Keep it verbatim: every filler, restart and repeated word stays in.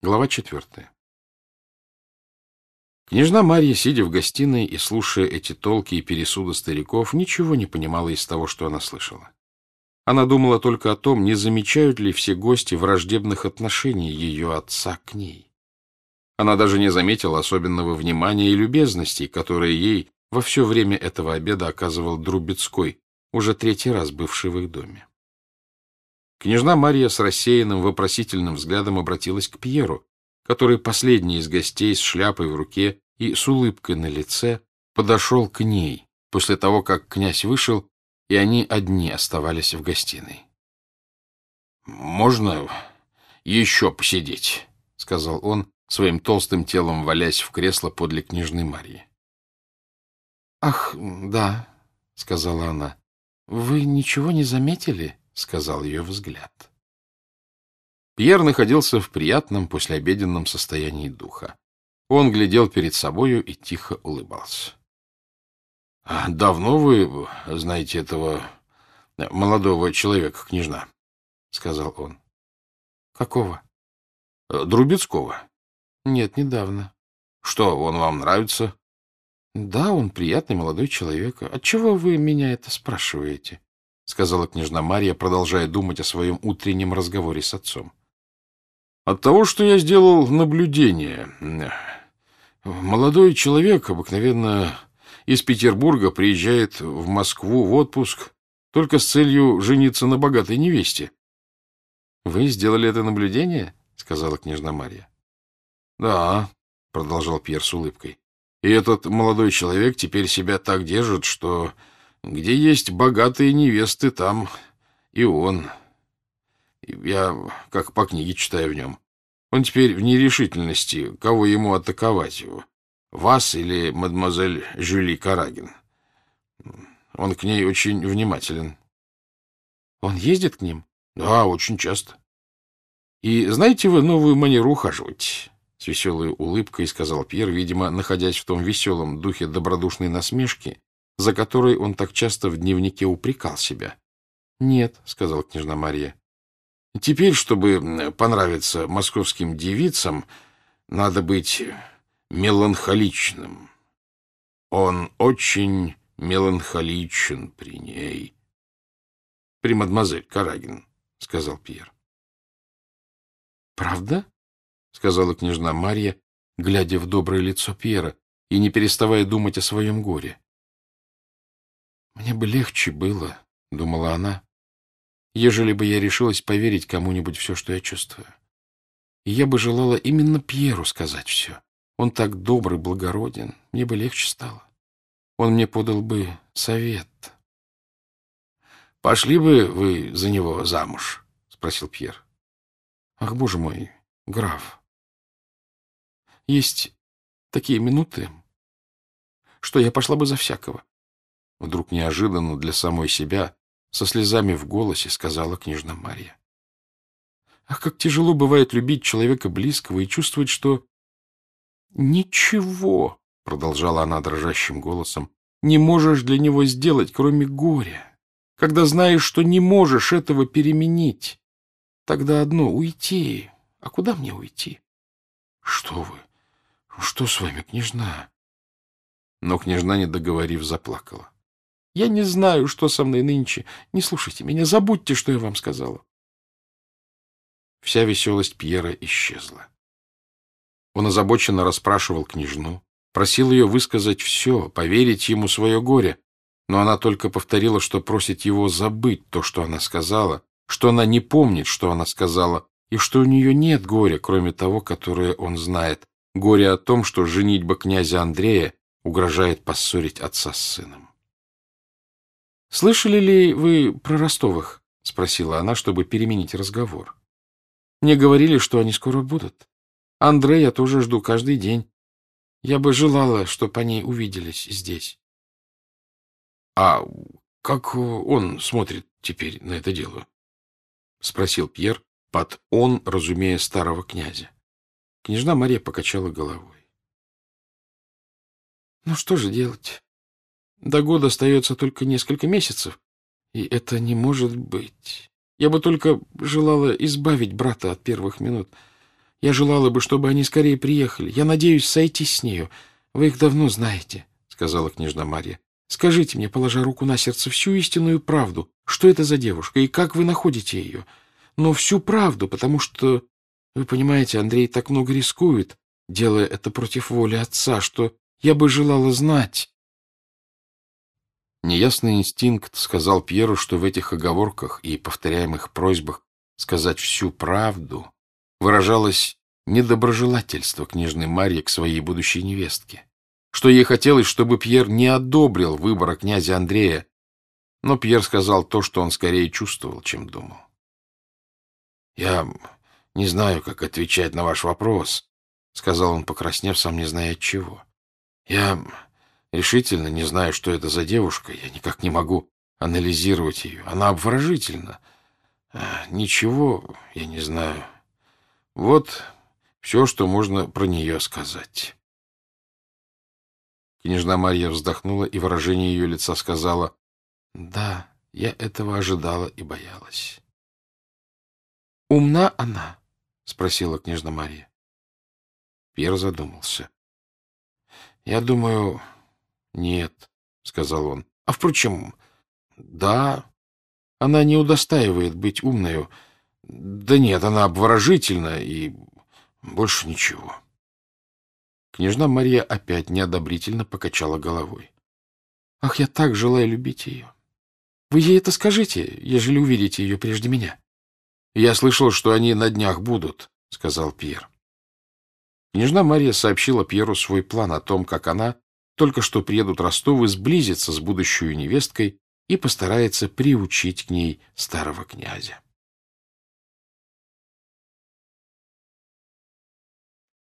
Глава четвертая. Княжна Марья, сидя в гостиной и слушая эти толки и пересуды стариков, ничего не понимала из того, что она слышала. Она думала только о том, не замечают ли все гости враждебных отношений ее отца к ней. Она даже не заметила особенного внимания и любезностей, которые ей во все время этого обеда оказывал Друбецкой, уже третий раз бывший в их доме. Княжна Марья с рассеянным вопросительным взглядом обратилась к Пьеру, который последний из гостей с шляпой в руке и с улыбкой на лице подошел к ней после того, как князь вышел, и они одни оставались в гостиной. — Можно еще посидеть? — сказал он, своим толстым телом валясь в кресло подле княжны Марьи. — Ах, да, — сказала она. — Вы ничего не заметили? — сказал ее взгляд. Пьер находился в приятном послеобеденном состоянии духа. Он глядел перед собою и тихо улыбался. — Давно вы знаете этого молодого человека, княжна? — сказал он. — Какого? — Друбецкого. — Нет, недавно. — Что, он вам нравится? — Да, он приятный молодой человек. Отчего вы меня это спрашиваете? — сказала княжна Марья, продолжая думать о своем утреннем разговоре с отцом. — От того, что я сделал наблюдение. Молодой человек обыкновенно из Петербурга приезжает в Москву в отпуск только с целью жениться на богатой невесте. — Вы сделали это наблюдение? — сказала княжна Марья. — Да, — продолжал Пьер с улыбкой. — И этот молодой человек теперь себя так держит, что где есть богатые невесты, там и он. Я как по книге читаю в нем. Он теперь в нерешительности, кого ему атаковать его. Вас или мадемуазель Жюли Карагин. Он к ней очень внимателен. Он ездит к ним? Да, очень часто. И знаете вы новую манеру ухаживать? С веселой улыбкой сказал Пьер, видимо, находясь в том веселом духе добродушной насмешки, за которой он так часто в дневнике упрекал себя. — Нет, — сказала княжна Марья. — Теперь, чтобы понравиться московским девицам, надо быть меланхоличным. Он очень меланхоличен при ней. — При мадемуазель Карагин, — сказал Пьер. — Правда? — сказала княжна Марья, глядя в доброе лицо Пьера и не переставая думать о своем горе. «Мне бы легче было, — думала она, — ежели бы я решилась поверить кому-нибудь все, что я чувствую. И я бы желала именно Пьеру сказать все. Он так добрый, благороден, мне бы легче стало. Он мне подал бы совет. — Пошли бы вы за него замуж? — спросил Пьер. — Ах, боже мой, граф, есть такие минуты, что я пошла бы за всякого. Вдруг неожиданно для самой себя, со слезами в голосе, сказала княжна Марья. Ах, как тяжело бывает любить человека близкого и чувствовать, что... Ничего, — продолжала она дрожащим голосом, — не можешь для него сделать, кроме горя. Когда знаешь, что не можешь этого переменить, тогда одно — уйти. А куда мне уйти? — Что вы? Что с вами, княжна? Но княжна, не договорив, заплакала. — Я не знаю, что со мной нынче. Не слушайте меня, забудьте, что я вам сказала. Вся веселость Пьера исчезла. Он озабоченно расспрашивал княжну, просил ее высказать все, поверить ему свое горе, но она только повторила, что просит его забыть то, что она сказала, что она не помнит, что она сказала, и что у нее нет горя, кроме того, которое он знает, горе о том, что женитьба князя Андрея угрожает поссорить отца с сыном. — Слышали ли вы про Ростовых? — спросила она, чтобы переменить разговор. — Мне говорили, что они скоро будут. Андрея я тоже жду каждый день. Я бы желала, чтобы они увиделись здесь. — А как он смотрит теперь на это дело? — спросил Пьер, под «он», разумея старого князя. Княжна Марья покачала головой. — Ну что же делать? До года остается только несколько месяцев, и это не может быть. Я бы только желала избавить брата от первых минут. Я желала бы, чтобы они скорее приехали. Я надеюсь сойтись с нею. Вы их давно знаете, — сказала княжна Марья. Скажите мне, положа руку на сердце, всю истинную правду. Что это за девушка и как вы находите ее? Но всю правду, потому что, вы понимаете, Андрей так много рискует, делая это против воли отца, что я бы желала знать. Неясный инстинкт сказал Пьеру, что в этих оговорках и повторяемых просьбах сказать всю правду выражалось недоброжелательство княжны Марьи к своей будущей невестке, что ей хотелось, чтобы Пьер не одобрил выбора князя Андрея, но Пьер сказал то, что он скорее чувствовал, чем думал. «Я не знаю, как отвечать на ваш вопрос», — сказал он, покраснев, сам не зная отчего. «Я решительно не знаю, что это за девушка, я никак не могу анализировать ее. Она обворожительна. Ничего я не знаю. Вот все, что можно про нее сказать». Княжна Марья вздохнула, и выражение ее лица сказала: «Да, я этого ожидала и боялась». «Умна она?» — спросила княжна Марья. Пьер задумался. «Я думаю, нет», — сказал он. «А, впрочем, да, она не удостаивает быть умною. Да нет, она обворожительна и больше ничего». Княжна Марья опять неодобрительно покачала головой. «Ах, я так желаю любить ее! Вы ей это скажите, ежели увидите ее прежде меня». «Я слышал, что они на днях будут», — сказал Пьер. Княжна Марья сообщила Пьеру свой план о том, как она, только что приедут Ростовы, сблизится с будущей невесткой и постарается приучить к ней старого князя.